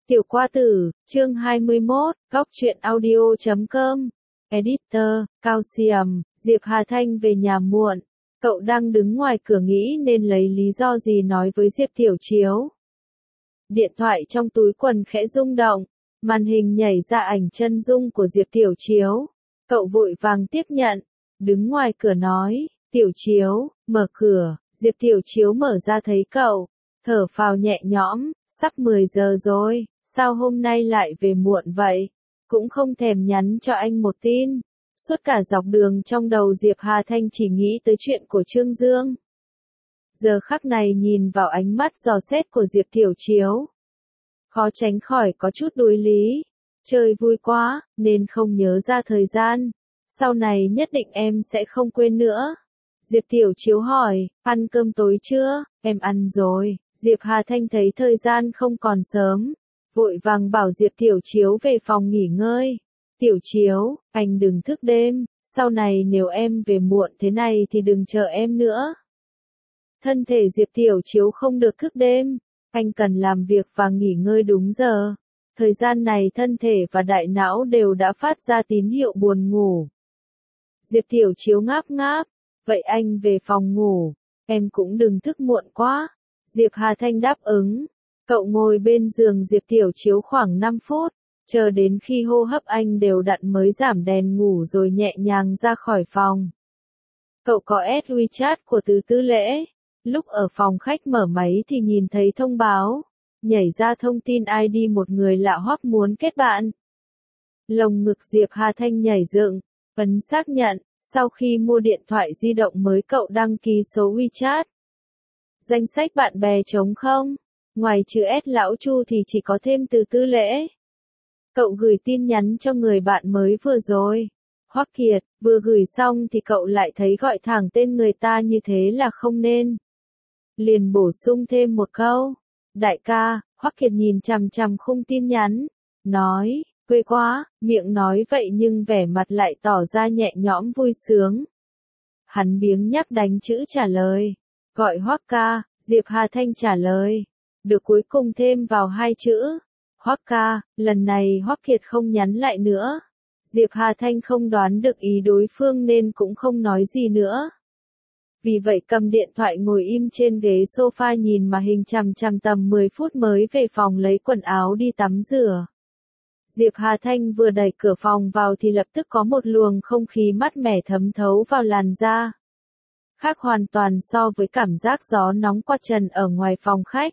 Tiểu Qua Tử, chương 21, góc truyện audio.com. Editor, Calcium, Diệp Hà Thanh về nhà muộn. Cậu đang đứng ngoài cửa nghĩ nên lấy lý do gì nói với Diệp Tiểu Chiếu. Điện thoại trong túi quần khẽ rung động, màn hình nhảy ra ảnh chân dung của Diệp Tiểu Chiếu. Cậu vội vàng tiếp nhận, đứng ngoài cửa nói, Tiểu Chiếu, mở cửa. Diệp Tiểu Chiếu mở ra thấy cậu, thở phào nhẹ nhõm, sắp 10 giờ rồi, sao hôm nay lại về muộn vậy? Cũng không thèm nhắn cho anh một tin. Suốt cả dọc đường trong đầu Diệp Hà Thanh chỉ nghĩ tới chuyện của Trương Dương. Giờ khắc này nhìn vào ánh mắt dò xét của Diệp Tiểu Chiếu, khó tránh khỏi có chút đối lý. Chơi vui quá, nên không nhớ ra thời gian. Sau này nhất định em sẽ không quên nữa. Diệp Tiểu Chiếu hỏi, ăn cơm tối chưa? Em ăn rồi. Diệp Hà Thanh thấy thời gian không còn sớm, vội vàng bảo Diệp Tiểu Chiếu về phòng nghỉ ngơi. Tiểu Chiếu, anh đừng thức đêm, sau này nếu em về muộn thế này thì đừng chờ em nữa. Thân thể Diệp Tiểu Chiếu không được thức đêm, anh cần làm việc và nghỉ ngơi đúng giờ. Thời gian này thân thể và đại não đều đã phát ra tín hiệu buồn ngủ. Diệp Tiểu Chiếu ngáp ngáp, vậy anh về phòng ngủ, em cũng đừng thức muộn quá. Diệp Hà Thanh đáp ứng. Cậu ngồi bên giường Diệp Tiểu Chiếu khoảng 5 phút, chờ đến khi hô hấp anh đều đặn mới giảm đèn ngủ rồi nhẹ nhàng ra khỏi phòng. Cậu có add WeChat của Từ Tư Lễ. Lúc ở phòng khách mở máy thì nhìn thấy thông báo, nhảy ra thông tin ID một người lạ hoắc muốn kết bạn. Lồng ngực Diệp Hà Thanh nhảy dựng, ấn xác nhận, sau khi mua điện thoại di động mới cậu đăng ký số WeChat. Danh sách bạn bè trống không? Ngoài chữ S lão Chu thì chỉ có thêm Từ Tư Lễ. Cậu gửi tin nhắn cho người bạn mới vừa rồi. Hoắc Kiệt, vừa gửi xong thì cậu lại thấy gọi thẳng tên người ta như thế là không nên. Liền bổ sung thêm một câu. Đại ca, Hoắc Kiệt nhìn chằm chằm khung tin nhắn, nói, quê quá, miệng nói vậy nhưng vẻ mặt lại tỏ ra nhẹ nhõm vui sướng. Hắn biếng nhắc đánh chữ trả lời. Gọi Hoắc ca, Diệp Hà Thanh trả lời. Được cuối cùng thêm vào 2 chữ. Hoắc ca, lần này Hoắc Kiệt không nhắn lại nữa. Diệp Hà Thanh không đoán được ý đối phương nên cũng không nói gì nữa. Vì vậy cầm điện thoại ngồi im trên ghế sofa nhìn màn hình chằm chằm tầm 10 phút mới về phòng lấy quần áo đi tắm rửa. Diệp Hà Thanh vừa đẩy cửa phòng vào thì lập tức có một luồng không khí mát mẻ thấm thấu vào làn da. Khác hoàn toàn so với cảm giác gió nóng qua trần ở ngoài phòng khách.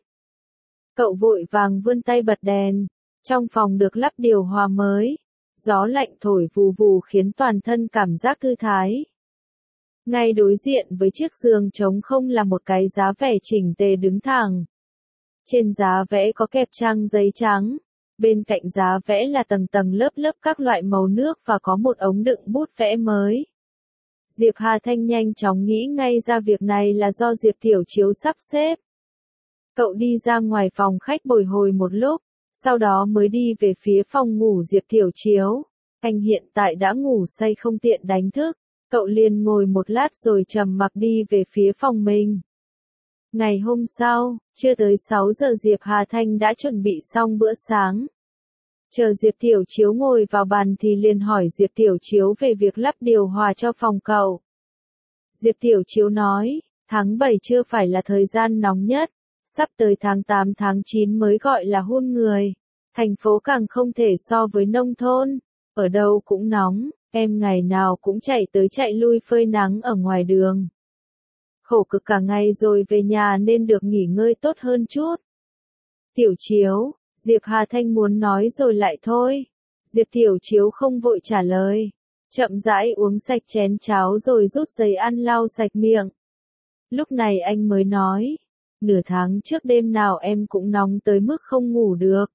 Cậu vội vàng vươn tay bật đèn. Trong phòng được lắp điều hòa mới. Gió lạnh thổi vù vù khiến toàn thân cảm giác thư thái. Ngay đối diện với chiếc giường trống không là một cái giá vẽ chỉnh tề đứng thẳng. Trên giá vẽ có kẹp trang giấy trắng. Bên cạnh giá vẽ là tầng tầng lớp lớp các loại màu nước và có một ống đựng bút vẽ mới. Diệp Hà Thanh nhanh chóng nghĩ ngay ra việc này là do Diệp Tiểu Chiếu sắp xếp. Cậu đi ra ngoài phòng khách bồi hồi một lúc, sau đó mới đi về phía phòng ngủ Diệp Tiểu Chiếu. Anh hiện tại đã ngủ say không tiện đánh thức, cậu liền ngồi một lát rồi trầm mặc đi về phía phòng mình. Ngày hôm sau, chưa tới 6 giờ Diệp Hà Thanh đã chuẩn bị xong bữa sáng. Chờ Diệp Tiểu Chiếu ngồi vào bàn thì liền hỏi Diệp Tiểu Chiếu về việc lắp điều hòa cho phòng cậu. Diệp Tiểu Chiếu nói, tháng 7 chưa phải là thời gian nóng nhất, sắp tới tháng 8 tháng 9 mới gọi là hun người. Thành phố càng không thể so với nông thôn, ở đâu cũng nóng, em ngày nào cũng chạy tới chạy lui phơi nắng ở ngoài đường. Khổ cực cả ngày rồi về nhà nên được nghỉ ngơi tốt hơn chút. Tiểu Chiếu, Diệp Hà Thanh muốn nói rồi lại thôi. Diệp Tiểu Chiếu không vội trả lời. Chậm rãi uống sạch chén cháo rồi rút giấy ăn lau sạch miệng. Lúc này anh mới nói. Nửa tháng trước đêm nào em cũng nóng tới mức không ngủ được.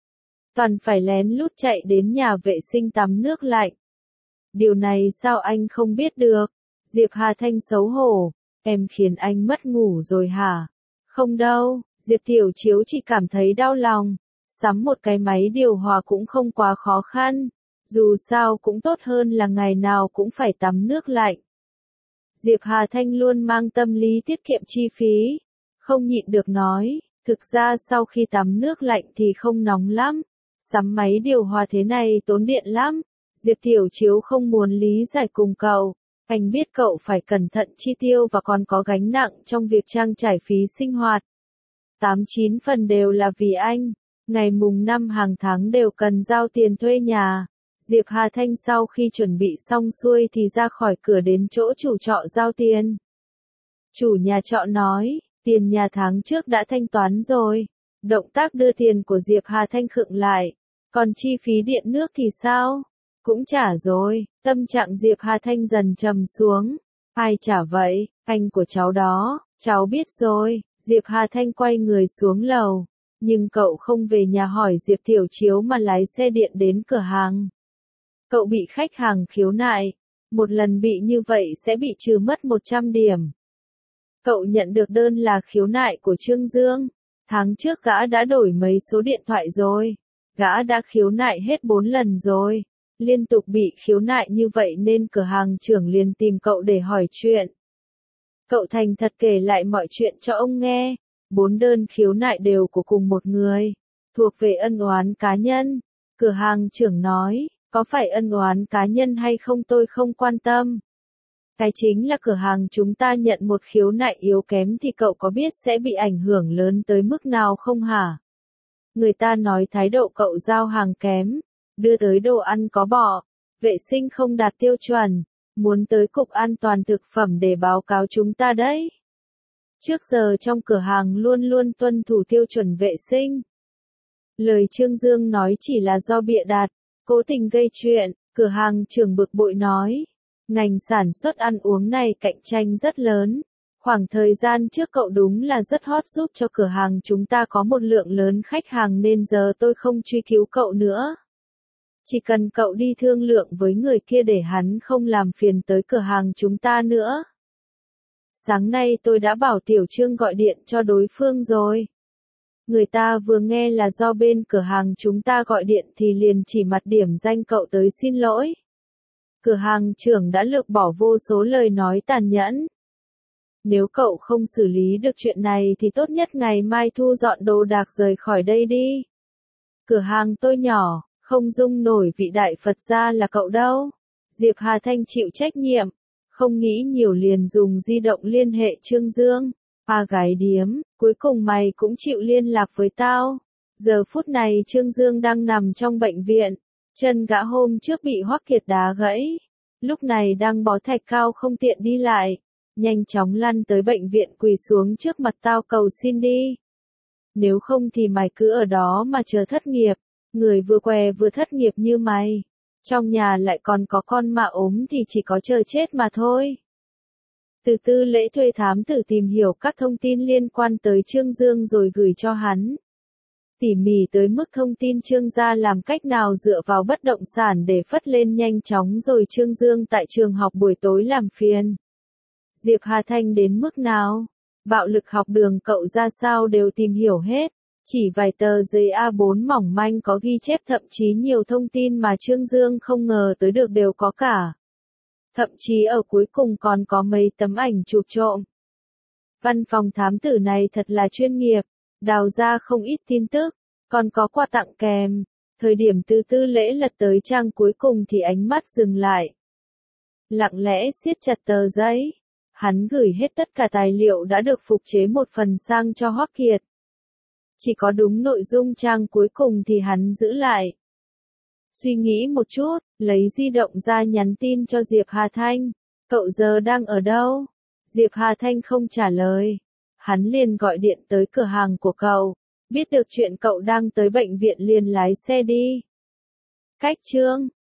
Toàn phải lén lút chạy đến nhà vệ sinh tắm nước lạnh. Điều này sao anh không biết được? Diệp Hà Thanh xấu hổ. Em khiến anh mất ngủ rồi hả? Không đâu, Diệp Tiểu Chiếu chỉ cảm thấy đau lòng. Sắm một cái máy điều hòa cũng không quá khó khăn. Dù sao cũng tốt hơn là ngày nào cũng phải tắm nước lạnh. Diệp Hà Thanh luôn mang tâm lý tiết kiệm chi phí. Không nhịn được nói, Thực ra sau khi tắm nước lạnh thì không nóng lắm. Sắm máy điều hòa thế này tốn điện lắm. Diệp Tiểu Chiếu không muốn lý giải cùng cậu. Anh biết cậu phải cẩn thận chi tiêu và còn có gánh nặng trong việc trang trải phí sinh hoạt. 8-9 phần đều là vì anh. Ngày mùng 5 hàng tháng đều cần giao tiền thuê nhà. Diệp Hà Thanh sau khi chuẩn bị xong xuôi thì ra khỏi cửa đến chỗ chủ trọ giao tiền. Chủ nhà trọ nói, tiền nhà tháng trước đã thanh toán rồi. Động tác đưa tiền của Diệp Hà Thanh khựng lại. Còn chi phí điện nước thì sao? Cũng trả rồi. Tâm trạng Diệp Hà Thanh dần trầm xuống. Ai trả vậy? Anh của cháu đó. Cháu biết rồi. Diệp Hà Thanh quay người xuống lầu. Nhưng cậu không về nhà hỏi Diệp Tiểu Chiếu mà lái xe điện đến cửa hàng. Cậu bị khách hàng khiếu nại. Một lần bị như vậy sẽ bị trừ mất 100 điểm. Cậu nhận được đơn là khiếu nại của Trương Dương. Tháng trước gã đã đổi mấy số điện thoại rồi. Gã đã khiếu nại hết 4 lần rồi. Liên tục bị khiếu nại như vậy nên cửa hàng trưởng liền tìm cậu để hỏi chuyện. Cậu thành thật kể lại mọi chuyện cho ông nghe. 4 đơn khiếu nại đều của cùng một người. Thuộc về ân oán cá nhân. Cửa hàng trưởng nói, có phải ân oán cá nhân hay không tôi không quan tâm. Cái chính là cửa hàng chúng ta nhận một khiếu nại yếu kém thì cậu có biết sẽ bị ảnh hưởng lớn tới mức nào không hả? Người ta nói thái độ cậu giao hàng kém, đưa tới đồ ăn có bọ, vệ sinh không đạt tiêu chuẩn, muốn tới Cục An toàn Thực phẩm để báo cáo chúng ta đấy. Trước giờ trong cửa hàng luôn luôn tuân thủ tiêu chuẩn vệ sinh. Lời Trương Dương nói chỉ là do bịa đặt, cố tình gây chuyện, cửa hàng trưởng bực bội nói. Ngành sản xuất ăn uống này cạnh tranh rất lớn. Khoảng thời gian trước cậu đúng là rất hot giúp cho cửa hàng chúng ta có một lượng lớn khách hàng nên giờ tôi không truy cứu cậu nữa. Chỉ cần cậu đi thương lượng với người kia để hắn không làm phiền tới cửa hàng chúng ta nữa. Sáng nay tôi đã bảo Tiểu Trương gọi điện cho đối phương rồi. Người ta vừa nghe là do bên cửa hàng chúng ta gọi điện thì liền chỉ mặt điểm danh cậu tới xin lỗi. Cửa hàng trưởng đã lược bỏ vô số lời nói tàn nhẫn. Nếu cậu không xử lý được chuyện này thì tốt nhất ngày mai thu dọn đồ đạc rời khỏi đây đi. Cửa hàng tôi nhỏ, không dung nổi vị đại Phật gia là cậu đâu. Diệp Hà Thanh chịu trách nhiệm, không nghĩ nhiều liền dùng di động liên hệ Trương Dương. Gái điếm, cuối cùng mày cũng chịu liên lạc với tao. Giờ phút này Trương Dương đang nằm trong bệnh viện. Chân gã hôm trước bị Hoắc Kiệt đá gãy. Lúc này đang bó thạch cao không tiện đi lại. Nhanh chóng lăn tới bệnh viện quỳ xuống trước mặt tao cầu xin đi. Nếu không thì mày cứ ở đó mà chờ thất nghiệp. Người vừa què vừa thất nghiệp như mày. Trong nhà lại còn có con mà ốm thì chỉ có chờ chết mà thôi. Từ Tư Lễ thuê thám tử tìm hiểu các thông tin liên quan tới Trương Dương rồi gửi cho hắn. Tỉ mỉ tới mức thông tin Trương gia làm cách nào dựa vào bất động sản để phất lên nhanh chóng rồi Trương Dương tại trường học buổi tối làm phiền. Diệp Hà Thanh đến mức nào? Bạo lực học đường cậu ra sao đều tìm hiểu hết. Chỉ vài tờ giấy A4 mỏng manh có ghi chép thậm chí nhiều thông tin mà Trương Dương không ngờ tới được đều có cả. Thậm chí ở cuối cùng còn có mấy tấm ảnh chụp trộm. Văn phòng thám tử này thật là chuyên nghiệp, đào ra không ít tin tức, còn có quà tặng kèm. Thời điểm Từ Tư Lễ lật tới trang cuối cùng thì ánh mắt dừng lại. Lặng lẽ siết chặt tờ giấy. Hắn gửi hết tất cả tài liệu đã được phục chế một phần sang cho Hoắc Kiệt. Chỉ có đúng nội dung trang cuối cùng thì hắn giữ lại. Suy nghĩ một chút, lấy di động ra nhắn tin cho Diệp Hà Thanh. Cậu giờ đang ở đâu? Diệp Hà Thanh không trả lời. Hắn liền gọi điện tới cửa hàng của cậu. Biết được chuyện cậu đang tới bệnh viện liền lái xe đi. Cách Trương